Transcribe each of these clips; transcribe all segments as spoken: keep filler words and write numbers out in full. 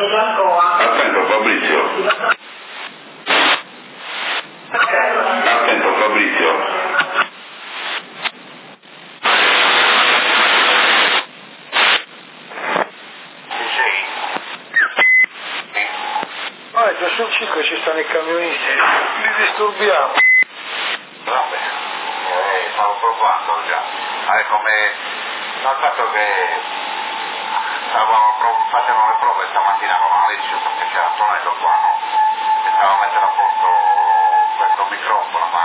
Attento Fabrizio. Attento Fabrizio. Ah, già sul cinque ci stanno i camionisti, li disturbiamo. Vabbè, eh, stavo provando già. Ah, come dal fatto che stavano pro- facevano le prove stamattina con Alessio perché c'era Antonello qua, no? E stava a mettere a posto questo microfono, ma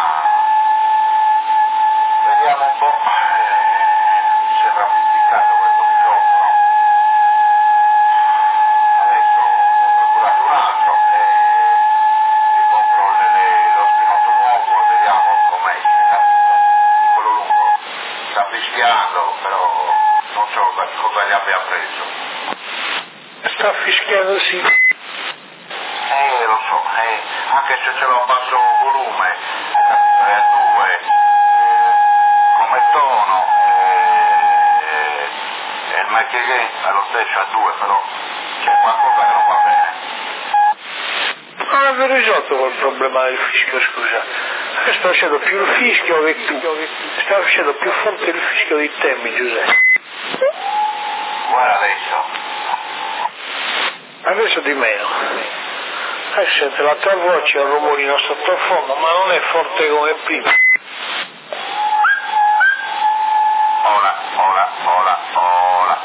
vediamo un po', eh, sembra più indicato questo microfono. Adesso ho procurato un altro e vi compro le, le, lo spinotto nuovo e vediamo com'è, di quello lungo. Sta fischiando, però non so cosa gli abbia preso. Sta fischiando sì. Eh, lo so, eh, anche se ce l'ho a basso volume, è a due, eh, come tono, eh, e il mic gain è lo stesso a due, però c'è qualcosa che non va bene. Non avevo risolto quel problema del fischio, scusa. Sta facendo più il fischio che tu. Sta facendo più forte il fischio di te, mi Giuseppe. Guarda adesso. Adesso di meno. Eh, sente, la tua voce è un rumorino sottofondo, ma non è forte come prima. Ora, ora, ora, ora.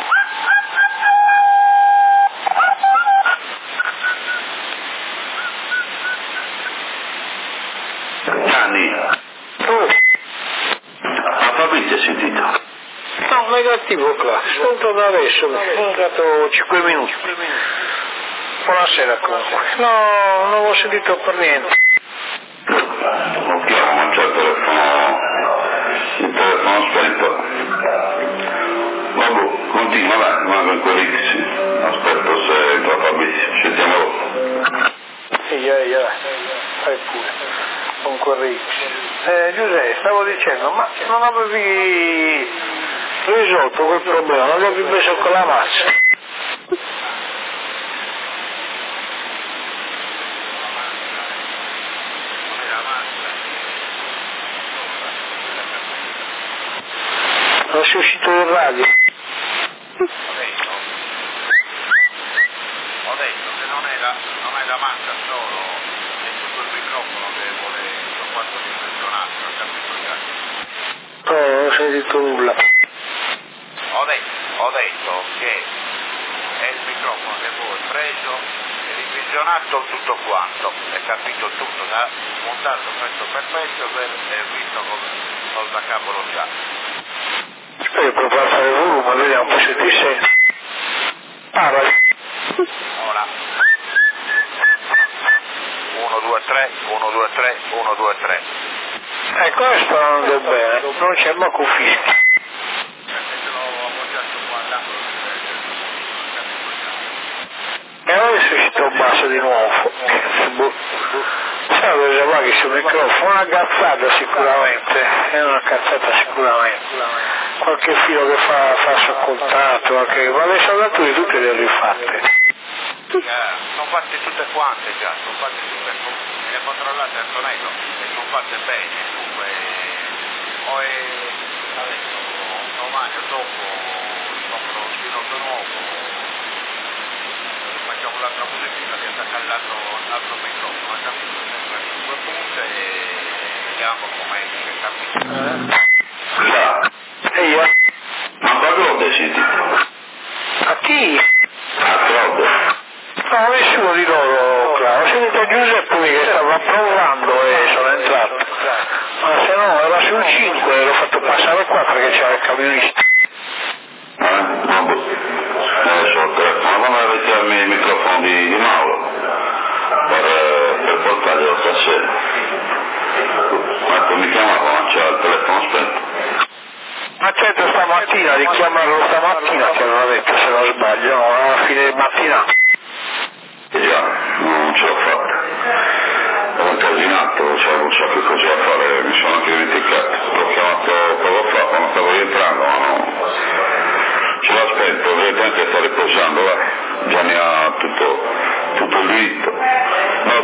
Gianni. Tu? Ma Fabrizio hai sentito? No, negativo qua. Sento da adesso, ho dato cinque minuti. Buonasera comunque. No, non ho sentito per niente. Lo chiamo, non c'è il telefono, il telefono spento. Vabbè, continua, dai, rimango in quell'X. Aspetto se entra Fabrizio, scendiamo. Eia, eia, fai pure, con quel X. Eh, Giuseppe, stavo dicendo, ma non avevi risolto quel problema, non l'avevi preso con la massa? Non sei uscito in radio? Ho detto che non è la, non è la massa solo, è tutto il microfono che vuole, l'ho fatto dimensionato, ho capito già. No, non ho sentito nulla. Ho detto, ho detto che è il microfono che voi preso e dimensionato tutto quanto, è capito tutto, da montato pezzo per pezzo per, e visto come cosa cavolo già. Spero che provo a fare il volume, vediamo se ti senti. Parla. Ora. uno, due, tre, uno, due, tre, uno, due, tre. Ecco, ora sta andando bene, non c'è manco fischio. Perché ce l'ho appoggiato qua all'angolo. E adesso è uscito basso di nuovo. Sai cosa va che sul microfono? Una cazzata sicuramente, è una cazzata sicuramente. Qualche filo che fa, fa soccoltato, qualche... ma le saldature tutte le ho rifatte. Sono fatte tutte quante già, sono fatte tutte, le controllate Antonello e sono fatte bene, dunque poi adesso domani o dopo compro lo spinotto nuovo, facciamo l'altra musichina di attaccare l'altro, l'altro microfono, ha capito? Sempre cinque punte e vediamo come esce, capito? Già. E io? Ma quando l'ho sentito? A chi? A Claudio. No, nessuno di loro, Claudio. Ho sentito Giuseppe che stava provando e sono entrato. Ma se no era sul cinque e l'ho fatto passare qua perché c'era il camionista. Eh? Vabbè. Adesso ho il telefono, come avete i microfoni di, di Mauro per, per portarglielo stasera. Ecco, mi chiamava, ma c'era il telefono spento. Ma certo stamattina, di chiamarlo stamattina che aveva detto se non sbaglio, no, alla fine di mattina. Già, non ce l'ho fatta. Ero incasinato, c'era un sacco di cose da fare, mi sono anche dimenticato. L'ho chiamato poco fa quando stavo rientrando, ma no. Ce l'ho spento, evidentemente sta riposando, vai. Già ne ha tutti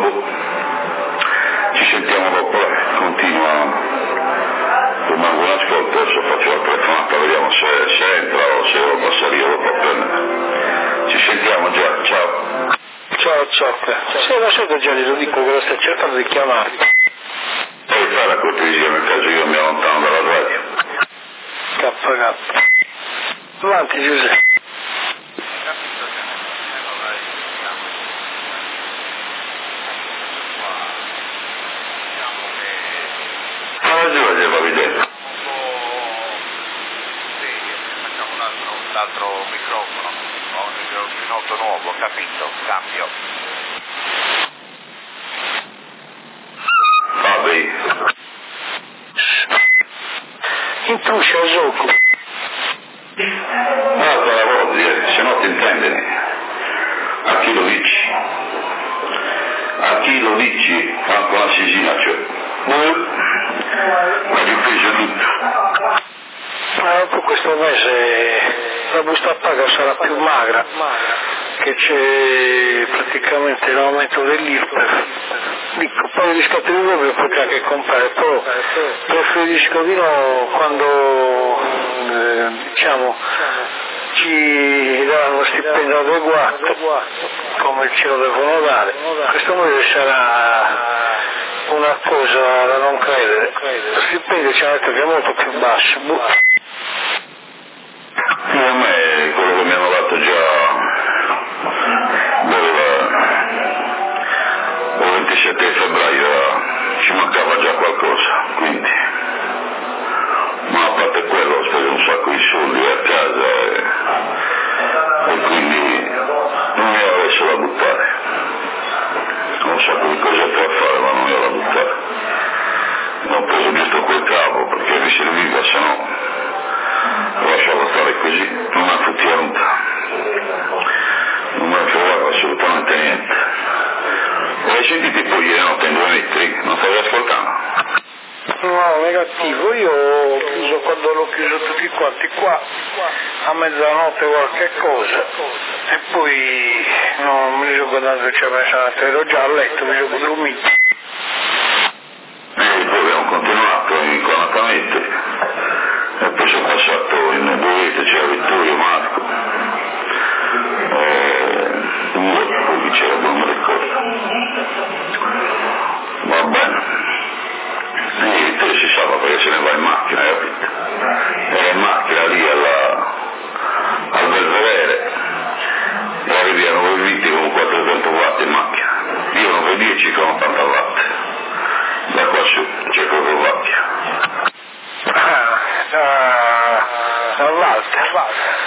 boh, ci sentiamo dopo, eh. Continua, rimango in ascolto, adesso faccio la telefonata, vediamo se, se entra o se devo passare io dopo a prendere. Ci sentiamo già, ciao. Ciao, ciao. Sì, lo so che già glielo dico che lo stai cercando di chiamare. E fai la cortesia nel caso io mi allontano dalla radio. K K. Avanti Giuseppe. Ma ragione va vedendo. Sì, facciamo un altro, l'altro microfono, ho un microfono nuovo, capito, cambio. Vabbè. Intruscia il gioco. Guarda la voce, se no ti intendene. A chi lo dici? A chi lo dici? Anche una sisina c'è. Ma ti preso tutto. Ma dopo questo mese la busta paga sarà più magra, che c'è praticamente l'aumento dell'I R P E F. Dico, poi gli scatti di dubbio potrà che comprare, però preferisco di no quando eh, diciamo ci daranno uno stipendio adeguato come ce lo devono dare. Questo mese sarà una cosa da non credere. Lo stipendio ci hanno detto che è molto più basso. A me quello che mi hanno dato già il ventisette febbraio ci mancava già qualcosa, quindi ma a parte quello ho speso un sacco di soldi a casa e, e quindi non mi avevo adesso da buttare, ho un sacco di cose da fare ma non mi avevo da buttare, ho preso giusto quel cavo perché mi serviva, se no lo lasciavo stare così, non mi ha fottito nulla, non mi ha trovato assolutamente niente. Hai sentito poi ieri notte in due metri? Non stavi ascoltando? No, negativo, io ho chiuso quando l'ho chiuso tutti quanti qua, a mezzanotte qualche cosa, e poi no, mi sono guardato, cioè mezzanotte, ero già a letto, mi sono dormito. E poi abbiamo continuato inconatamente, e poi sono passato in due, c'era Vittorio, Marco, e due, poi c'era, non mi ricordo. Va bene. E Vittorio si salva perché se ne va in macchina, capito? Era in macchina lì alla, al Belvedere e arrivano quei vitti con quattrocento watt in macchina. Io non vedo dieci con ottanta watt. Da qua su c'è proprio vacchia. Ah, da Walter.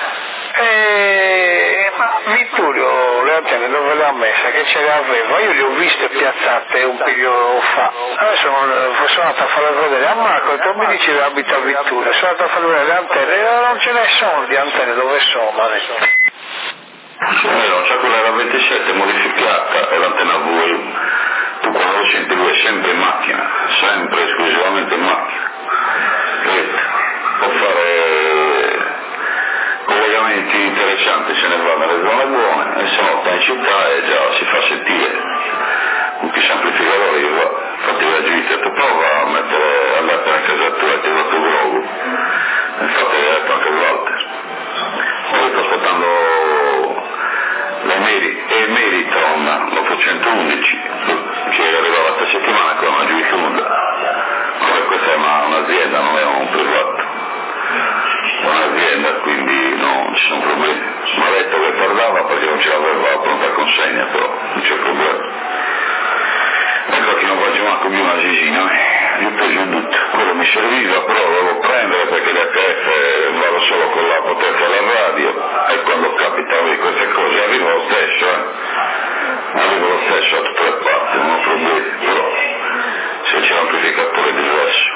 Eh, ma Vittorio le antenne dove le ha messe? Che ce le aveva? Io le ho viste piazzate un periodo fa. Adesso sono andato a farle vedere a Marco, tu mi dici che abita a Vittorio, sono andato a farle vedere le antenne, non ce ne sono di antenne, dove sono? Ma sì, no, c'è quella da ventisette modificata e l'antenna V U. Tu quando lo senti lui è sempre in macchina, sempre esclusivamente in macchina. Vedete, può fare collegamenti interessanti, se ne va nelle zone buone e se no sta in città e già si fa sentire con questi amplificatori che va, infatti la gente tu prova a mettere, a mettere a casa tua e ti ha dato il logo, infatti l'ha detto anche Walter. Poi sto aspettando l'Emeri, Emeritron ottocentoundici che arriva questa settimana con una giù di Honda. Vabbè, questa è una, un'azienda, non è un privato, è un'azienda, quindi non ci sono problemi. Mi ha detto che tardava perché non ce l'aveva a pronta consegna, però non c'è problema. Ecco che non faccio manco più una sisina, eh. Io ho preso tutto, quello mi serviva, però lo devo prendere perché l'H F vado solo con la potenza della radio e quando capitano di queste cose arrivo lo stesso, eh. Arrivo lo stesso a tutte le parti, non ho problemi, però se c'è un amplificatore diverso.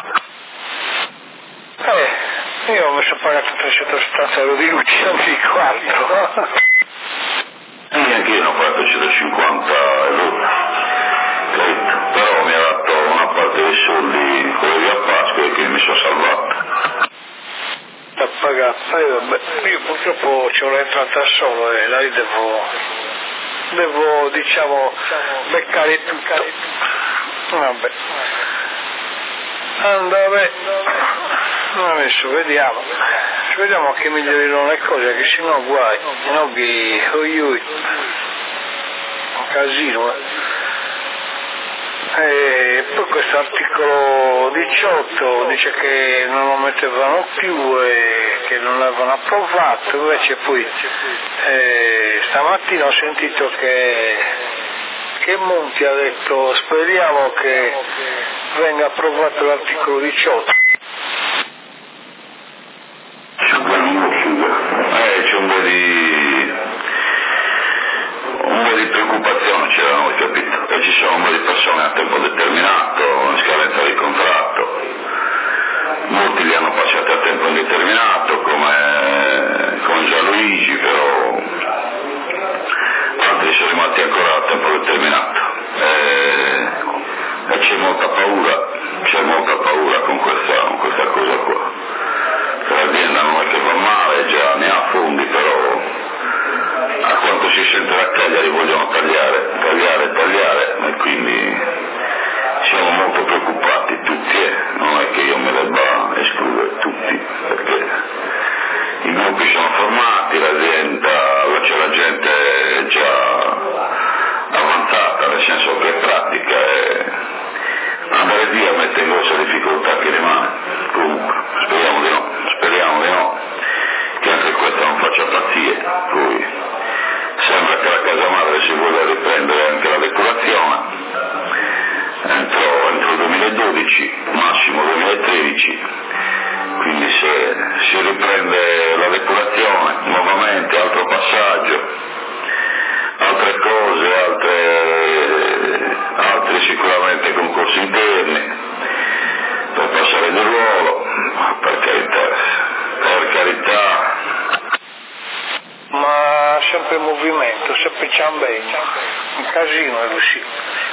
Eh, io ho messo a pagare trecentosettanta euro di luce, non mi quattro. E anche io ne ho pagato centocinquanta euro, capito? Però mi ha dato una parte dei soldi, quelli a Pasqua, e quindi mi sono salvato. Da pagato, io, vabbè, io purtroppo c'ho l'entrata solo e la devo devo, diciamo, beccare tutto. Vabbè. Andare, adesso vediamo, vediamo che migliorino le cose, che sennò guai, no che oi oi, un casino. Eh. E poi questo articolo diciotto dice che non lo mettevano più e che non l'avevano approvato, invece poi eh, stamattina ho sentito che, che Monti ha detto speriamo che venga approvato l'articolo diciotto. Eh, c'è un po' di un po' di preoccupazione c'era noi, capito? E ci sono un po' di persone a tempo determinato, in scadenza di contratto, molti li hanno passati a tempo indeterminato come, come Gianluigi, però altri sono rimasti ancora a tempo determinato. E, e c'è molta paura, c'è molta paura con questa, con questa cosa qua. L'azienda non è che va male, già ne ha fondi, però a quanto si sente da Cagliari vogliono tagliare, tagliare, tagliare, e quindi siamo molto preoccupati tutti, eh. Non è che io me debba escludere tutti, perché i gruppi sono formati, l'azienda, c'è la gente già avanzata, nel senso che pratica e andare via mette in grossa difficoltà chi rimane. Comunque, speriamo di no, speriamo di no, che anche questa non faccia pazzie, poi sembra che la casa madre si voglia riprendere anche la depurazione entro, entro il duemiladodici, massimo duemilatredici, quindi se si riprende la depurazione nuovamente, altro passaggio, altre cose, altre, altri sicuramente concorsi interni per passare di ruolo, per carità, per carità. Ma sempre in movimento, sempre ciambegno, un casino è così.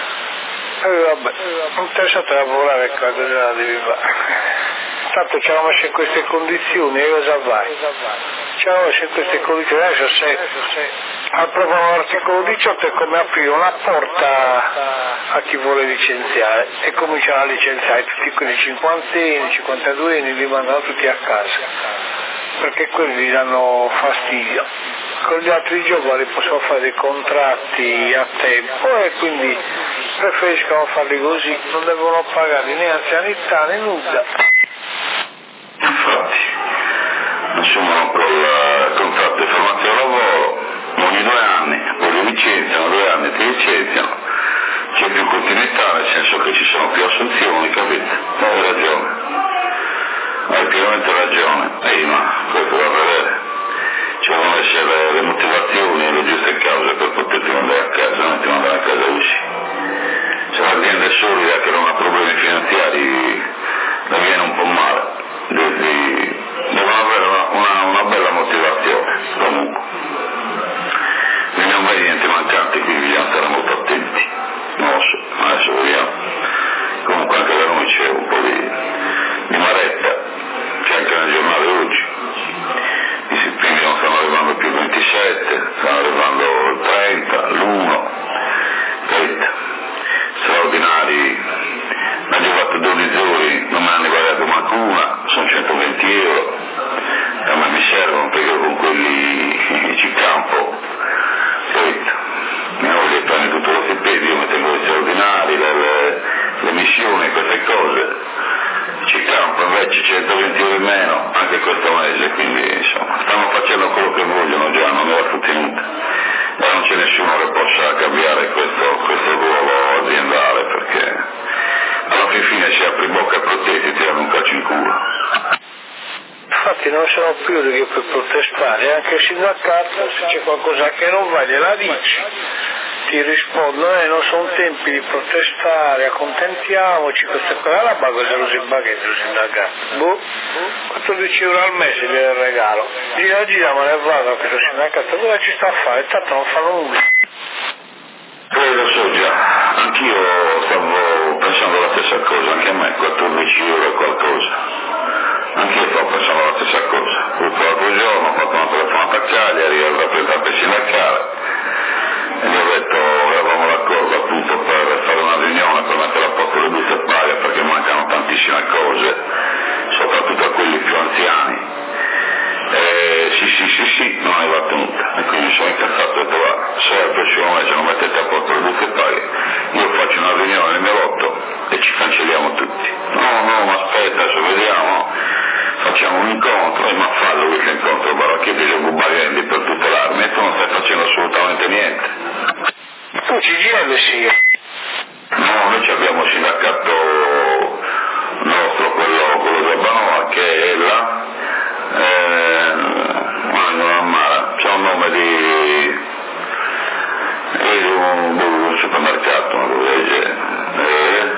E vabbè, interessato a lavorare qua, cosa devi fare? Tanto ci hanno messo in queste condizioni e cosa vai? Ci hanno messo in queste condizioni, adesso se approvano l'articolo diciotto è come aprire una porta a chi vuole licenziare e cominciano a licenziare tutti quelli cinquantenni, cinquantaduenni, li mandano tutti a casa perché quelli gli danno fastidio. Con gli altri giovani possono fare dei contratti a tempo e quindi preferiscono farli così, non devono pagare né anzianità né nulla. Infatti, assumono col contratto di formazione lavoro ogni due anni, poi li licenziano, due anni ti licenziano, c'è più continuità nel senso che ci sono più assunzioni, capito? Hai ragione, hai pienamente ragione, ehi ma questo da vedere, ci devono essere le motivazioni e le giuste cause per poterti mandare a casa, non ti mandare a casa così. Se l'azienda è solida che non ha problemi finanziari, le viene un po' male, devi, devono avere una, una, una bella motivazione, comunque. Quindi non vedi niente mancante, quindi bisogna stare molto attenti. Non lo so, adesso vediamo. Comunque anche da noi c'è un po' di, di maretta, c'è anche nel giornale oggi. I stipendi non stanno arrivando più il ventisette, stanno arrivando il trenta, l'uno, capito? Straordinari, hanno fatto dodici ore, non mi hanno pagato manco una, sono centoventi euro, e a me mi servono perché io con quelli ci campo, capito? Mi hanno detto prendi tutto lo stipendio, io mi tengo gli straordinari, le, le, le missioni, queste cose, ci campo invece centoventi euro in meno anche questo mese, quindi insomma stanno facendo quello che vogliono già, non era tutto inutile. E non c'è nessuno che possa cambiare questo, questo ruolo aziendale perché alla fin fine si apre in bocca e protetti, ti danno un calcio in culo. Infatti non sono più lì per protestare, anche il sindacato se c'è qualcosa che non va gliela dici, ti rispondono eh non sono tempi di protestare, accontentiamoci, questa qua la cosa lo si baghetto il sindacato. Boh, quattordici euro al mese del regalo. Gira gira ma ne vado a questo sindacato, cosa ci sta a fare? Tanto non fanno nulla. Eh, lo so già, anch'io stavo pensando la stessa cosa, anche a me quattordici euro e qualcosa. Anch'io stavo pensando la stessa cosa. L'altro giorno ho fatto una telefonata a Cagliari al rappresentante sindacale e gli ho Tu C G I L sì? No, noi abbiamo il sindacato nostro, quello, quello di Albanoa, che è là, eh, una Mara, c'ha un nome di, è di un, un supermercato, una cosa del genere. Eh,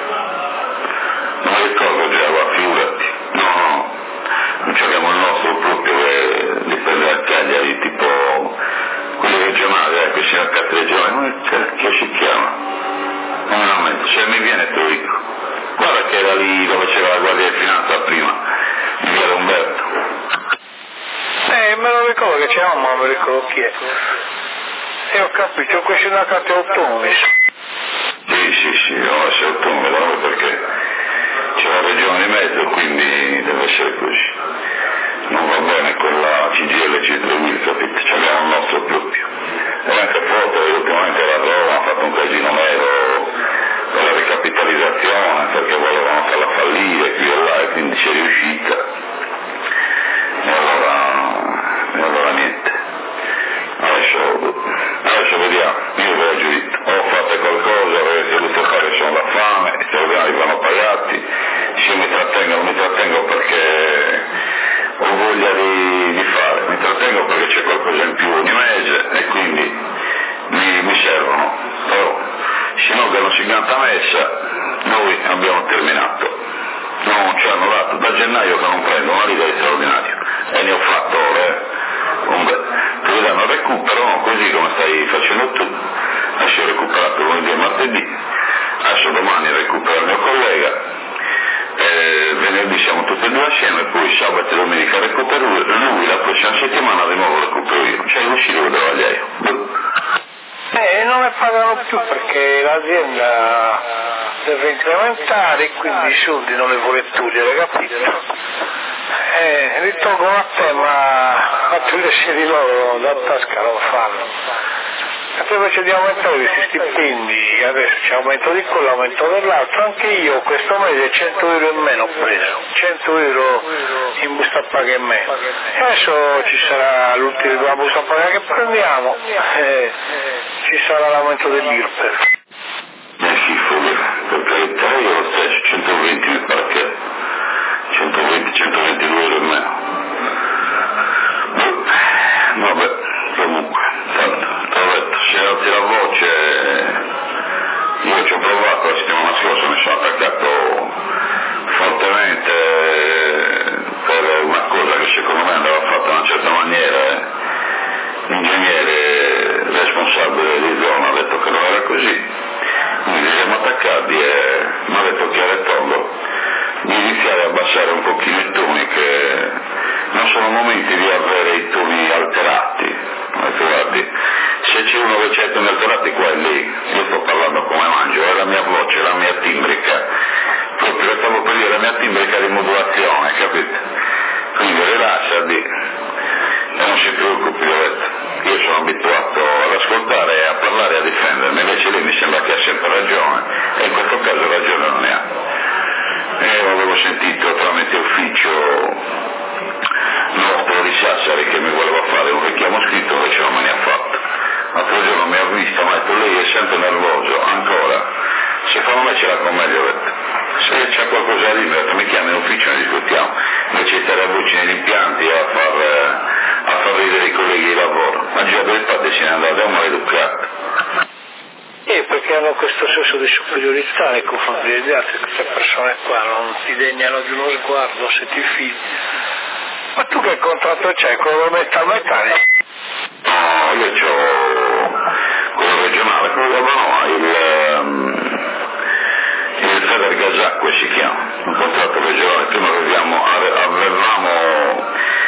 non mi ricordo già, va, figurati. No, no, non abbiamo il nostro proprio che dipende da Cagliari, tipo quelli regionali, ecco, i sindacati regionali, che si chiama? Non me la metto, se mi viene te lo dico. Guarda che era lì dove c'era la Guardia di Finanza prima, in via Umberto. Eh, me lo ricordo che c'era, ma non mi ricordo chi è. E ho capito, questi sindacati autonomi. Sì, sì, sì, devono essere autonomi, perché c'è la regione di mezzo, quindi deve essere così. Non va bene con la C G I L C duemila, capite? Ci abbiamo il nostro proprio. E anche foto, ultimamente la Roma ha fatto un casino nero con la ricapitalizzazione, perché volevano farla fallire qui e là, e quindi ci è riuscita. E allora, e allora niente. Adesso, adesso vediamo, io ve l'ho già detto, o fate qualcosa, avete voluto fare solo la fame, i italiani vanno pagati, se io mi trattengo, non mi trattengo perché ho voglia di, di fare, mi trattengo perché c'è qualcosa in più ogni mese e quindi mi, mi servono, però se no che non si canta messa, noi abbiamo terminato, non ci hanno dato, da gennaio che non prendo una lira di straordinario e ne ho fatto eh, un bel, ti danno il recupero, no? Così come stai facendo tu, adesso ho recuperato lunedì e martedì, adesso domani recupero il mio collega, Eh, venerdì siamo tutti e due assieme, poi sabato e domenica recupero lui, la prossima settimana di nuovo recupero io, cioè lui si deve dare Eh, non ne pagano più perché l'azienda deve incrementare, quindi i soldi non li vuole togliere, capito? Eh, li tolgono a te, ma a togliersi di loro da tasca non fanno. E poi invece di aumentare questi stipendi, adesso c'è aumento di quello, aumento dell'altro, anche io questo mese cento euro in meno ho preso, cento euro in busta paga in meno. E adesso ci sarà l'ultima busta paga che prendiamo, e ci sarà l'aumento dell'I R P E F. è schifo, per carità, io lo stesso, centoventi mi pare che centoventi centoventidue euro in meno. Vabbè, comunque, tanto, te l'ho detto, se alzi la voce, io ci ho provato la settimana scorsa, mi sono attaccato fortemente per una cosa che secondo me andava fatta in una certa maniera, l'ingegnere responsabile di zona ha detto che non era così, quindi ci siamo attaccati e mi ha detto chiaro e tondo di iniziare a abbassare un pochino i toni, che non sono momenti di avere i toni alterati. Guardi, se c'è uno che c'è i toni alterati qua e lì, io sto parlando come mangio, è la mia voce, la mia timbrica, proprio stavo per dire la mia timbrica di modulazione, capite? Quindi rilassati e non si preoccupi, ho detto. Io sono abituato ad ascoltare e a parlare e a difendermi, invece lei mi sembra che ha sempre ragione e in questo caso ragione non ne ha. E avevo sentito tramite ufficio nostro di Sassari che mi voleva fare un richiamo scritto, invece non me ne ha fatto. L'altro giorno mi ha visto, mi ha detto lei è sempre nervoso, ancora, secondo me ce l'ha con me, gli ho detto. Se c'è qualcosa da dire, mi chiami in ufficio e ne discutiamo, invece di stare a voci negli impianti a far, a far ridere i colleghi di lavoro. Ma già dove fate se ne è andato, è un maleducato. Eh, perché hanno questo senso di superiorità nei confronti degli altri, queste persone qua non ti degnano di uno sguardo se ti fidi. Ma tu che contratto c'hai? Quello metalmeccanico? No, io c'ho quello regionale, quello da Banoa, il, um, il Feder Gasacque si chiama, un contratto regionale, prima avevamo, avevamo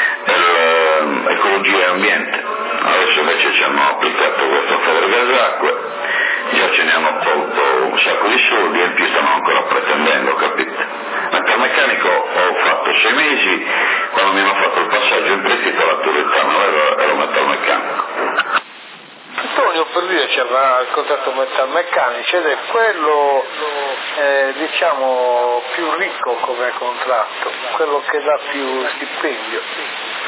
il, ecologia e ambiente, adesso invece ci hanno applicato questo Feder Gasacque, già ce ne hanno tolto un sacco di soldi e in più stanno ancora pretendendo, capite? Metalmeccanico ho fatto sei mesi, quando mi hanno fatto il passaggio in prestito alla Turitano ero, ero metalmeccanico. Antonio per dire c'era il contratto metalmeccanico ed è quello eh, diciamo più ricco come contratto, quello che dà più stipendio.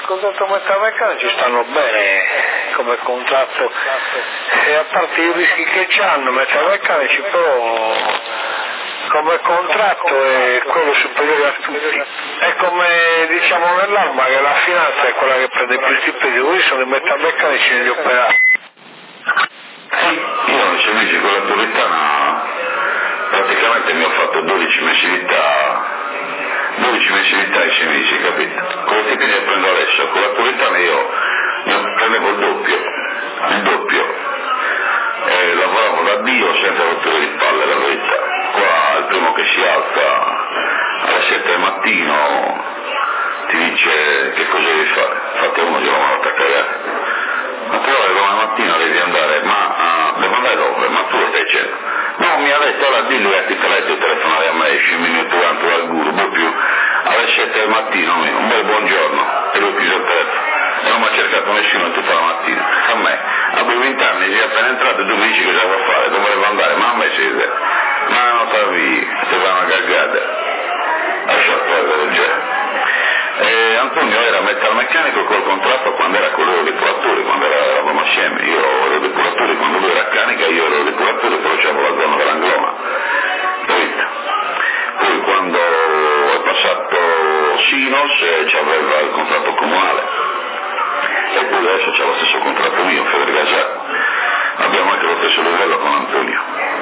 contratto metalmeccanici stanno bene come contratto, e a parte i rischi che c'hanno metalmeccanici, però come contratto è quello superiore a tutti. È come diciamo nell'arma che la finanza è quella che prende più stipendi, quelli sono i metalmeccanici e gli operai. Sì, io nei servizi con la Toritana praticamente mi ho fatto dodici mensilità, dodici mensilità ai sei mesi, capito? Con lo stipendio che prendo adesso, con la Toritana io ne prendevo il doppio, il doppio, e lavoravo da Dio senza rotture di palle, la verità. Qua il primo che si alza alle sette del mattino ti dice che cosa devi fare, infatti uno glielo manda a cagare. Ma però domani mattina devi andare, ma uh, devo andare dove? Ma tu lo stai dicendo? No, mi ha detto, allora dillo che ti telefono telefonare a me, esci un minuto durante dal guru, poi più alle sette del mattino, un bel buongiorno, e lui chiuso il telefono. E non mi ha cercato nessuno tutta la mattina. A me, avevo venti anni, si è appena entrato e tu mi dici cosa devo fare, dove volevo andare, ma a me siete, ma non sapevi, ti fa una cagata. Lascia perdere già. Eh, Antonio era metalmeccanico col contratto quando era con loro depuratore, quando eravamo assieme, io ero depuratore, quando lui era canica io ero depuratore, però c'avevo la zona dell'Angloma. Poi, poi quando è passato Sinos eh, c'aveva il contratto comunale e poi adesso c'è lo stesso contratto mio, Federica Giacco. Abbiamo anche lo stesso livello con Antonio.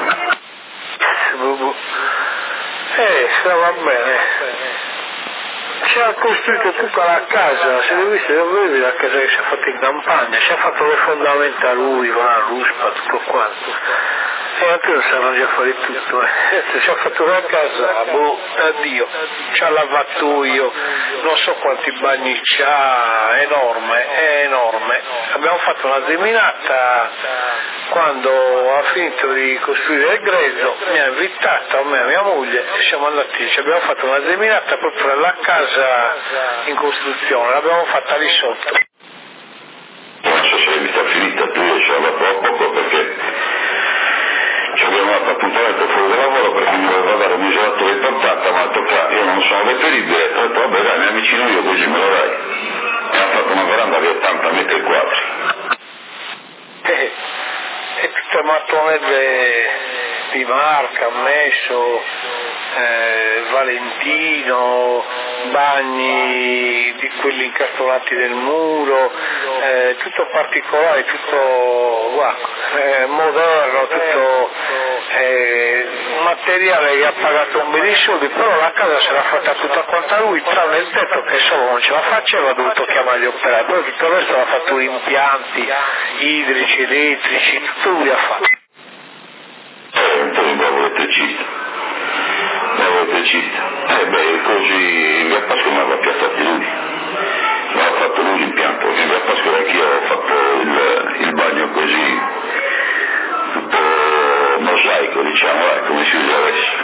Eh, stava bene. Ci ha costruito tutta la casa, se l'hai visto, io avevi la casa che si è fatta in campagna, ci ha fatto le fondamenta lui, con la ruspa, tutto quanto. E anche io sarò già fuori tutto, eh. Ci ha fatto la casa, boh, addio, c'ha lavatoio, non so quanti bagni c'ha, enorme, è enorme. Abbiamo fatto una seminata quando ha finito di costruire il grezzo, mi ha invitato a me e a mia moglie e siamo andati, ci abbiamo fatto una seminata proprio per la casa in costruzione, l'abbiamo fatta lì sotto. Non so se mi sta finita, tu io ci ho dato poco perché ci abbiamo dato appuntamento fuori del lavoro perché mi voleva dare un isolatore di portata, ma ha detto che io non sono reperibile, ho detto vabbè dai, mi avvicino io così me lo dai. E ha fatto una veranda di ottanta metri quadri. Eh, e tutte mattonelle di marca, Messo, eh, Valentino, bagni di quelli incastonati del muro, eh, tutto particolare, tutto guarda, eh, moderno, tutto eh, materiale che ha pagato un bel di soldi, però la casa se l'ha fatta tutta quanta lui, tranne il tetto che solo non ce la faceva, ha dovuto chiamare gli operai, poi tutto il resto l'ha fatto impianti idrici, elettrici, tutto lui ha fatto. Eh, un po' di bravo elettricista, bravo elettricista. Eh beh, così in via Pasqua mi aveva piazzato lui, mi aveva fatto lui l'impianto, in via Pasqua anch'io ho fatto il, il bagno così, tutto mosaico diciamo, eh, come si usa adesso.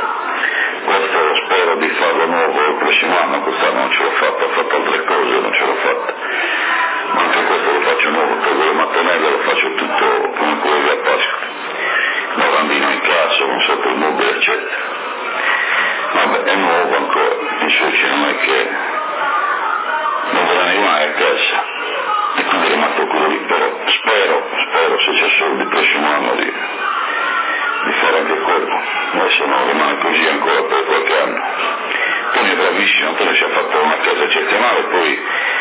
Questo spero di farlo nuovo il prossimo anno, quest'anno non ce l'ho fatto, ho fatto altre cose, non ce l'ho fatta. Ma anche questo lo faccio nuovo, tolgo le mattonelle, lo faccio tutto come quello di via Pasqua. Lavandino in casa, un sotto il mobile, eccetera. Vabbè, è nuovo ancora, in Svezia non è che non verrà mai a casa. E quindi è rimasto quello lì, però spero, spero se c'è soldi il prossimo anno di, di fare anche quello. Adesso non rimane così ancora per qualche anno. Antonio è bravissimo, Antonio ci ha fatto una casa eccezionale, poi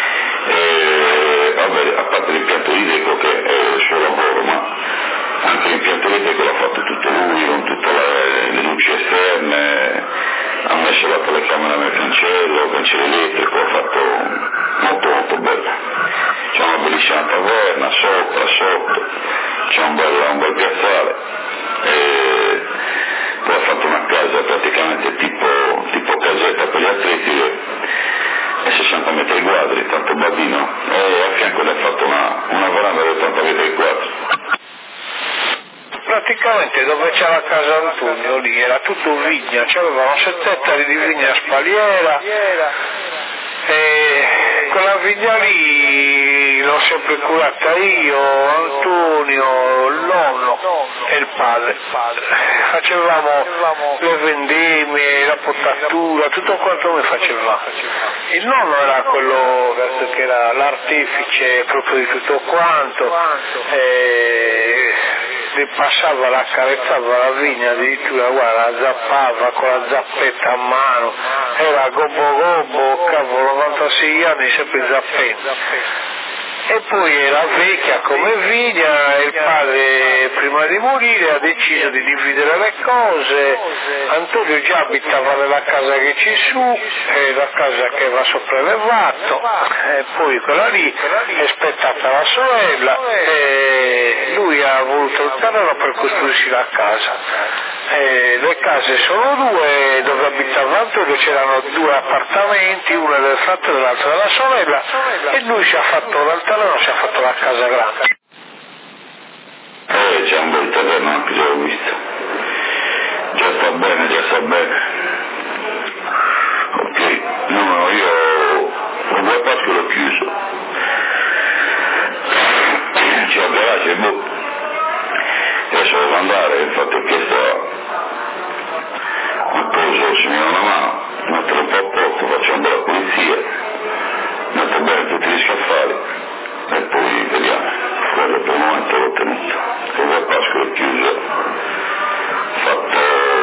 eh, vabbè, a parte l'impianto idrico che è il suo lavoro, ma anche l'impianto elettrico l'ha fatto tutto lui, con tutte le, le luci esterne, ha messo la telecamera nel cancello, il cancello elettrico, ha fatto molto molto bello. C'è una bellissima taverna, sopra, sotto, c'è un bel, un bel piazzale, e poi ha fatto una casa praticamente tipo, tipo casetta per gli atleti e sessanta metri quadri, tanto bambino, e a fianco ne ha fatto una, una veranda di ottanta metri quadri. Praticamente dove c'era la casa Antonio lì era tutto vigna, c'avevano sette ettari di vigna spaliera e quella vigna lì l'ho sempre curata io, Antonio, il nonno, nonno e il padre, il padre. Facevamo le vendemmie, la potatura, tutto quanto noi facevamo. Il nonno era quello che era l'artefice proprio di tutto quanto, e passava, la carezzava la vigna, addirittura guarda, la zappava con la zappetta a mano, era gobbo gobbo, cavolo, novantasei anni sempre zappendo. E poi era vecchia come vigna, il padre prima di morire ha deciso di dividere le cose. Antonio già abitava nella casa che c'è su, è la casa che va sopraelevato, e poi quella lì è spettata la sorella e lui ha voluto il terreno per costruirsi la casa. Eh, le case sono due, dove abitava Antonio c'erano due appartamenti, uno del fratello e l'altro della sorella, e lui si è fatto dal terreno, si è fatto la casa grande. Eh, c'è un bel terreno anche, già l'ho visto. Già sta bene, già sta bene. Ok, no, no, io un due passi l'ho chiuso. C'è un garage, boh. Adesso devo andare, infatti ho chiesto a preso se mi dà una mano, mettere un po' a posto, faccio andare la polizia, metto bene tutti gli scaffali e poi vediamo. Quello per il momento l'ho tenuto. Con la Pasqua l'ho chiuso, fatto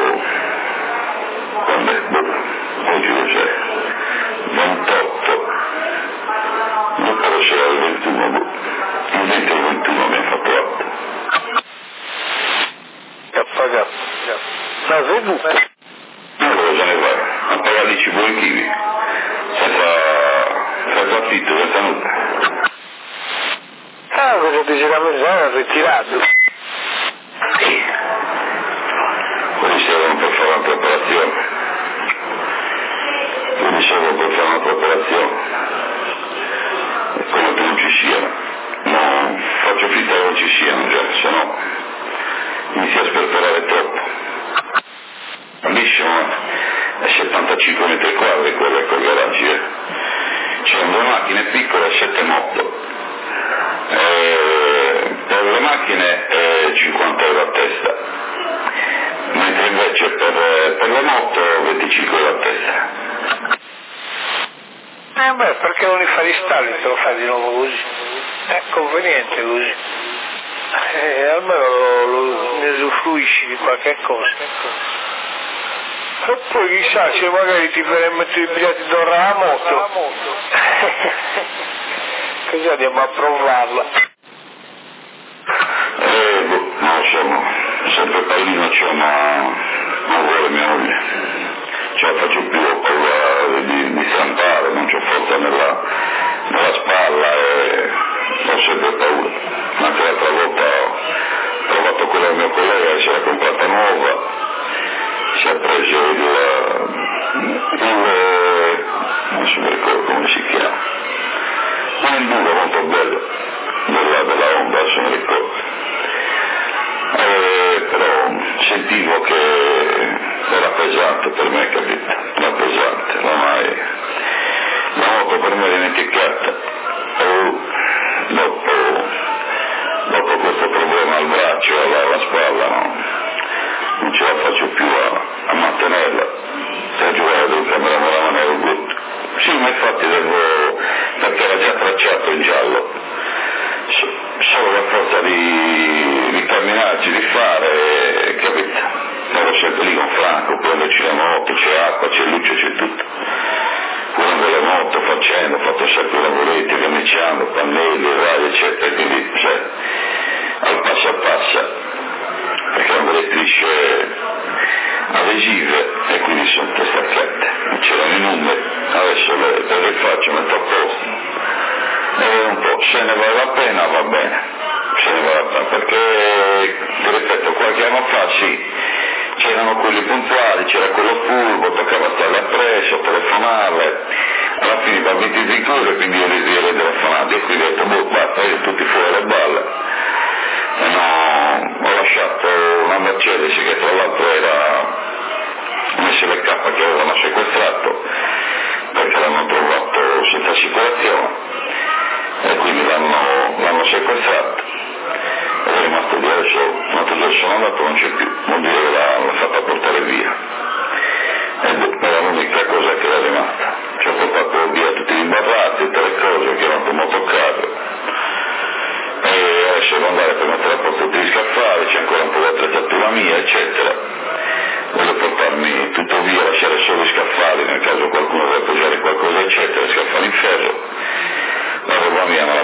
quando è? Oggi lo c'è ventotto, non credo c'era il ventuno, il venti e il ventuno abbiamo fatto l'otto. Ha pagato, l'ha veduto. Non cosa ne fai? A pagare i cibo in kiwi, senza, senza affitto, senza nulla. Ah, cosa dice la mezz'ora, ritirato. Sì. Quelli servono per fare un'altra operazione. Quelli servono per fare un'altra operazione. E quello che non ci siano. No, faccio finta che non ci siano già, se no inizia a sperperare troppo. Capisci, ma è settantacinque metri quadri quello col garage, eh. C'erano due macchine piccole e sette moto. Eh, per le macchine eh, cinquanta euro a testa, mentre invece per, per le moto venticinque euro a testa. Eh beh, perché non li fai gli stalli, te lo fai di nuovo così. È conveniente così. Eh, almeno lo, lo, ne usufruisci di qualche cosa. E poi chissà se magari ti permetto i biglietti d'ora alla moto. Così andiamo a provarla. Eh, boh, non lo so, no. Sempre Paolino c'è, ma non vuole mia moglie. Ce la faccio più, ho paura di, di stampare, non c'ho forza nella, nella spalla e ho sempre paura. Anche l'altra volta ho provato quella del mio collega che si era comprata nuova, si è preso il, il non si mi ricordo come si chiama, ma il duro molto bello, della, della Honda, se mi ricordo. Eh, però sentivo che era pesante per me, capito? Era pesante, ormai la moto per me è dimenticata. Oh, dopo, dopo questo problema al braccio e alla, alla spalla, no? Non ce la faccio più a, a mantenerla. Se giocare devo cambiare la mano nel brutto. Sì, ma infatti devo, perché era già tracciato in giallo. So, solo la forza di, di camminarci, di fare, capito? Ero sempre lì con Franco, prenderci la moto, c'è acqua, c'è luce, c'è tutto. Prendo le moto, facendo, ho fatto sempre lavoretti, verniciando, pannelli, rai, eccetera, quindi, cioè, al passo a passo, perché erano delle strisce adesive e quindi sono tutte staccate, c'erano i numeri, adesso le, le rifaccio, metto a posto. E un po', se ne vale la pena va bene, se ne vale la pena, perché, ti ripeto, qualche anno fa sì, c'erano quelli puntuali, c'era quello furbo, toccava starle appresso, telefonarle, alla fine va venti sicuro, quindi io le le telefonate, e quindi ho detto, boh, basta, io tutti fuori le balle, e no, ho lasciato una Mercedes che tra l'altro era un S L K che avevano sequestrato, perché l'hanno trovato senza assicurazione, e quindi l'hanno, l'hanno sequestrato, è rimasto lì, adesso non te andare per mettere a posto tutti gli scaffali, c'è ancora un po' di attrezzatura mia, eccetera. Voglio portarmi tutto via, lasciare solo i scaffali nel caso qualcuno vuole appoggiare qualcosa, eccetera, scaffali in ferro. La roba mia me la